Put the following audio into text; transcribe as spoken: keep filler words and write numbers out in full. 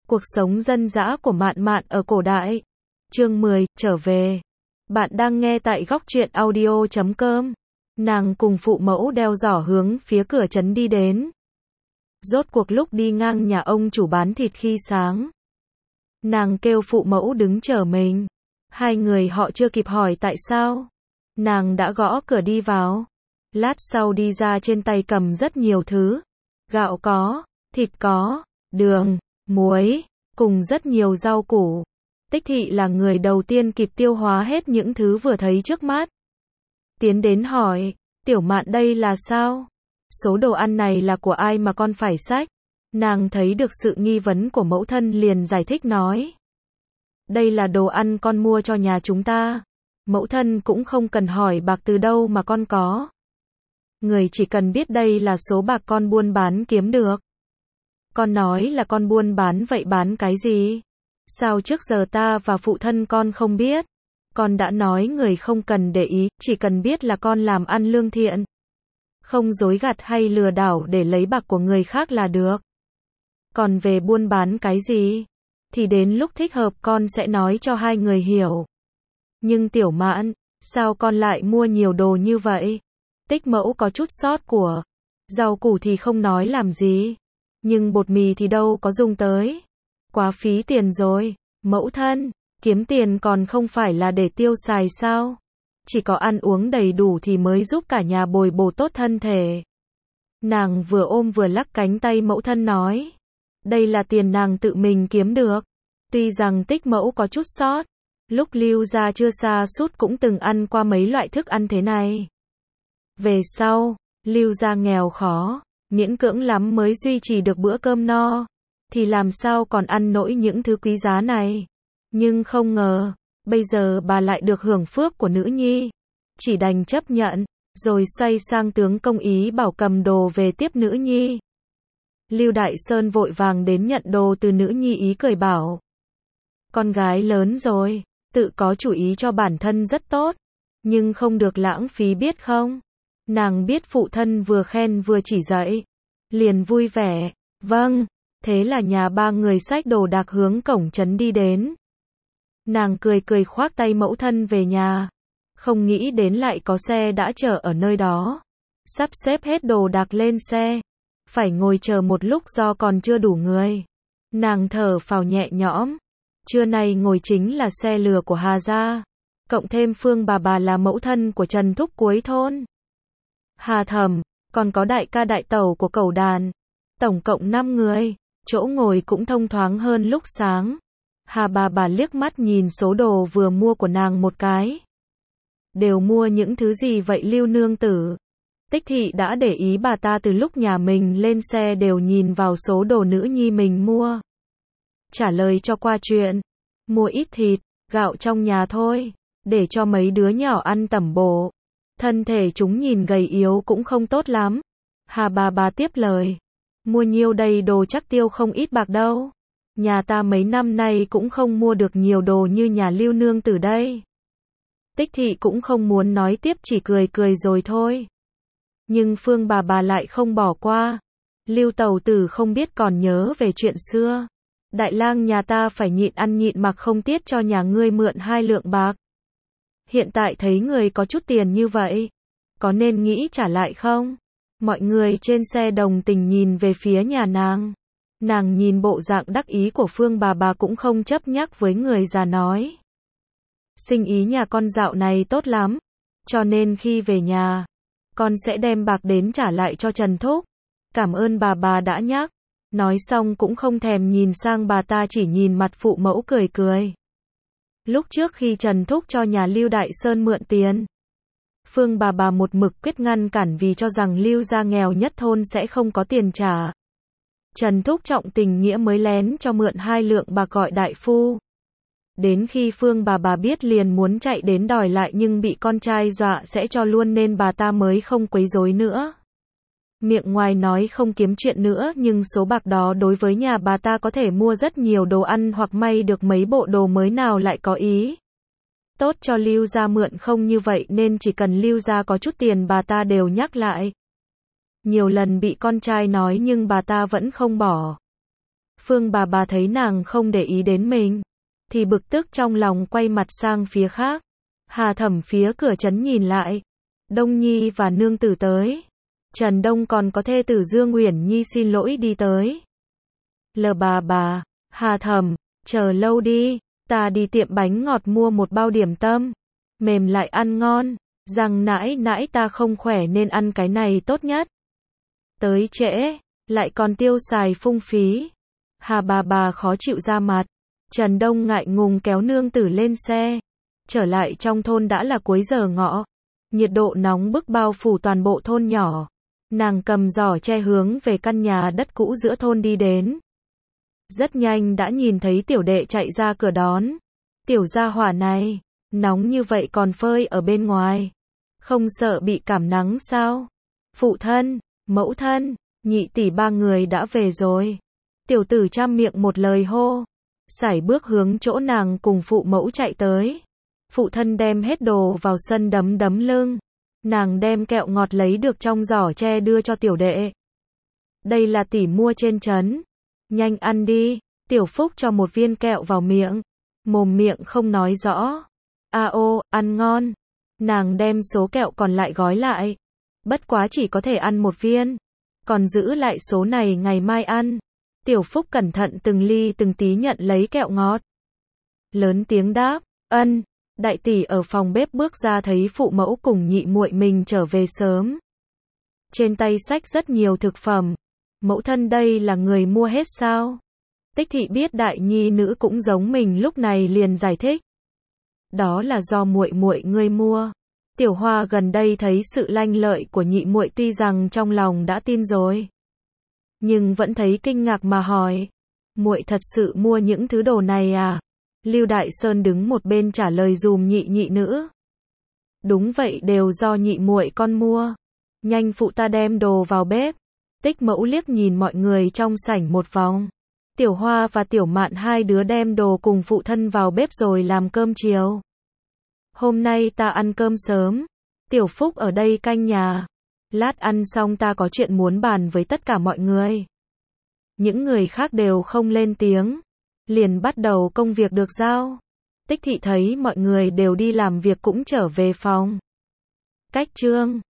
Cuộc sống dân dã của Mạn Mạn ở cổ đại. Chương mười, trở về. Bạn đang nghe tại góc truyện audio chấm com. Nàng cùng phụ mẫu đeo giỏ hướng phía cửa trấn đi đến. Rốt cuộc lúc đi ngang nhà ông chủ bán thịt khi sáng, nàng kêu phụ mẫu đứng chờ mình. Hai người họ chưa kịp hỏi tại sao, nàng đã gõ cửa đi vào. Lát sau đi ra trên tay cầm rất nhiều thứ. Gạo có, thịt có, đường, muối, cùng rất nhiều rau củ. Tích Thị là người đầu tiên kịp tiêu hóa hết những thứ vừa thấy trước mắt. Tiến đến hỏi, Tiểu Mạn đây là sao? Số đồ ăn này là của ai mà con phải xách? Nàng thấy được sự nghi vấn của mẫu thân liền giải thích nói. Đây là đồ ăn con mua cho nhà chúng ta. Mẫu thân cũng không cần hỏi bạc từ đâu mà con có. Người chỉ cần biết đây là số bạc con buôn bán kiếm được. Con nói là con buôn bán vậy bán cái gì? Sao trước giờ ta và phụ thân con không biết? Con đã nói người không cần để ý, chỉ cần biết là con làm ăn lương thiện. Không dối gạt hay lừa đảo để lấy bạc của người khác là được. Còn về buôn bán cái gì? Thì đến lúc thích hợp con sẽ nói cho hai người hiểu. Nhưng Tiểu Mạn, sao con lại mua nhiều đồ như vậy? Tích mẫu có chút sót của. Rau củ thì không nói làm gì. Nhưng bột mì thì đâu có dùng tới. Quá phí tiền rồi. Mẫu thân, kiếm tiền còn không phải là để tiêu xài sao? Chỉ có ăn uống đầy đủ thì mới giúp cả nhà bồi bổ tốt thân thể. Nàng vừa ôm vừa lắc cánh tay mẫu thân nói. Đây là tiền nàng tự mình kiếm được. Tuy rằng Tích mẫu có chút sót. Lúc Lưu gia chưa xa sút cũng từng ăn qua mấy loại thức ăn thế này. Về sau, Lưu gia nghèo khó, miễn cưỡng lắm mới duy trì được bữa cơm no. Thì làm sao còn ăn nổi những thứ quý giá này. Nhưng không ngờ, bây giờ bà lại được hưởng phước của nữ nhi. Chỉ đành chấp nhận, rồi xoay sang tướng công ý bảo cầm đồ về tiếp nữ nhi. Lưu Đại Sơn vội vàng đến nhận đồ từ nữ nhi ý cười bảo. Con gái lớn rồi, tự có chủ ý cho bản thân rất tốt. Nhưng không được lãng phí biết không? Nàng biết phụ thân vừa khen vừa chỉ dạy. Liền vui vẻ, vâng. Thế là nhà ba người xách đồ đạc hướng cổng trấn đi đến. Nàng cười cười khoác tay mẫu thân về nhà. Không nghĩ đến lại có xe đã chờ ở nơi đó. Sắp xếp hết đồ đạc lên xe. Phải ngồi chờ một lúc do còn chưa đủ người. Nàng thở phào nhẹ nhõm. Trưa nay ngồi chính là xe lừa của Hà gia. Cộng thêm Phương bà bà là mẫu thân của Trần Thúc cuối thôn. Hà Thẩm, còn có đại ca đại tẩu của Cẩu Đàn. Tổng cộng năm người. Chỗ ngồi cũng thông thoáng hơn lúc sáng. Hà bà bà liếc mắt nhìn số đồ vừa mua của nàng một cái. Đều mua những thứ gì vậy Lưu nương tử? Tích Thị đã để ý bà ta từ lúc nhà mình lên xe đều nhìn vào số đồ nữ nhi mình mua. Trả lời cho qua chuyện. Mua ít thịt, gạo trong nhà thôi. Để cho mấy đứa nhỏ ăn tẩm bổ. Thân thể chúng nhìn gầy yếu cũng không tốt lắm. Hà bà bà tiếp lời. Mua nhiêu đầy đồ chắc tiêu không ít bạc đâu. Nhà ta mấy năm nay cũng không mua được nhiều đồ như nhà Lưu nương tử đây. Tích Thị cũng không muốn nói tiếp chỉ cười cười rồi thôi. Nhưng Phương bà bà lại không bỏ qua. Lưu tẩu tử không biết còn nhớ về chuyện xưa. Đại lang nhà ta phải nhịn ăn nhịn mặc không tiết cho nhà ngươi mượn hai lượng bạc. Hiện tại thấy người có chút tiền như vậy. Có nên nghĩ trả lại không? Mọi người trên xe đồng tình nhìn về phía nhà nàng. Nàng nhìn bộ dạng đắc ý của Phương bà bà cũng không chấp nhắc với người già nói. Sinh ý nhà con dạo này tốt lắm. Cho nên khi về nhà, con sẽ đem bạc đến trả lại cho Trần Thúc. Cảm ơn bà bà đã nhắc. Nói xong cũng không thèm nhìn sang bà ta chỉ nhìn mặt phụ mẫu cười cười. Lúc trước khi Trần Thúc cho nhà Lưu Đại Sơn mượn tiền, Phương bà bà một mực quyết ngăn cản vì cho rằng Lưu gia nghèo nhất thôn sẽ không có tiền trả. Trần Thúc trọng tình nghĩa mới lén cho mượn hai lượng bạc gọi đại phu. Đến khi Phương bà bà biết liền muốn chạy đến đòi lại nhưng bị con trai dọa sẽ cho luôn nên bà ta mới không quấy rối nữa. Miệng ngoài nói không kiếm chuyện nữa nhưng số bạc đó đối với nhà bà ta có thể mua rất nhiều đồ ăn hoặc may được mấy bộ đồ mới nào lại có ý. Tốt cho Lưu gia mượn không như vậy nên chỉ cần Lưu gia có chút tiền bà ta đều nhắc lại. Nhiều lần bị con trai nói nhưng bà ta vẫn không bỏ. Phương bà bà thấy nàng không để ý đến mình, thì bực tức trong lòng quay mặt sang phía khác. Hà Thẩm phía cửa trấn nhìn lại. Đông Nhi và nương tử tới. Trần Đông còn có thê tử Dương Uyển Nhi xin lỗi đi tới. Lờ bà bà, Hà Thẩm, chờ lâu đi, ta đi tiệm bánh ngọt mua một bao điểm tâm, mềm lại ăn ngon, rằng nãi nãi ta không khỏe nên ăn cái này tốt nhất. Tới trễ, lại còn tiêu xài phung phí. Hà bà bà khó chịu ra mặt. Trần Đông ngại ngùng kéo nương tử lên xe. Trở lại trong thôn đã là cuối giờ ngọ. Nhiệt độ nóng bức bao phủ toàn bộ thôn nhỏ. Nàng cầm giỏ che hướng về căn nhà đất cũ giữa thôn đi đến. Rất nhanh đã nhìn thấy tiểu đệ chạy ra cửa đón. Tiểu gia hỏa này, nóng như vậy còn phơi ở bên ngoài. Không sợ bị cảm nắng sao? Phụ thân, mẫu thân, nhị tỷ ba người đã về rồi. Tiểu tử trăm miệng một lời hô. Sải bước hướng chỗ nàng cùng phụ mẫu chạy tới. Phụ thân đem hết đồ vào sân đấm đấm lưng. Nàng đem kẹo ngọt lấy được trong giỏ tre đưa cho tiểu đệ. Đây là tỷ mua trên trấn. Nhanh ăn đi. Tiểu Phúc cho một viên kẹo vào miệng. Mồm miệng không nói rõ. A ô, ăn ngon. Nàng đem số kẹo còn lại gói lại. Bất quá chỉ có thể ăn một viên. Còn giữ lại số này ngày mai ăn. Tiểu Phúc cẩn thận từng ly từng tí nhận lấy kẹo ngọt. Lớn tiếng đáp, ân. Đại tỷ ở phòng bếp bước ra thấy phụ mẫu cùng nhị muội mình trở về sớm. Trên tay xách rất nhiều thực phẩm. Mẫu thân đây là người mua hết sao? Tích thị biết đại nhi nữ cũng giống mình lúc này liền giải thích. Đó là do muội muội ngươi mua. Tiểu Hoa gần đây thấy sự lanh lợi của nhị muội tuy rằng trong lòng đã tin rồi. Nhưng vẫn thấy kinh ngạc mà hỏi. Muội thật sự mua những thứ đồ này à? Lưu Đại Sơn đứng một bên trả lời dùm nhị nhị nữ. Đúng vậy, đều do nhị muội con mua. Nhanh phụ ta đem đồ vào bếp. Tích Mẫu liếc nhìn mọi người trong sảnh một vòng. Tiểu Hoa và Tiểu Mạn hai đứa đem đồ cùng phụ thân vào bếp rồi làm cơm chiều. Hôm nay ta ăn cơm sớm. Tiểu Phúc ở đây canh nhà. Lát ăn xong ta có chuyện muốn bàn với tất cả mọi người. Những người khác đều không lên tiếng. Liền bắt đầu công việc được giao. Tích thị thấy mọi người đều đi làm việc cũng trở về phòng. Cách trương.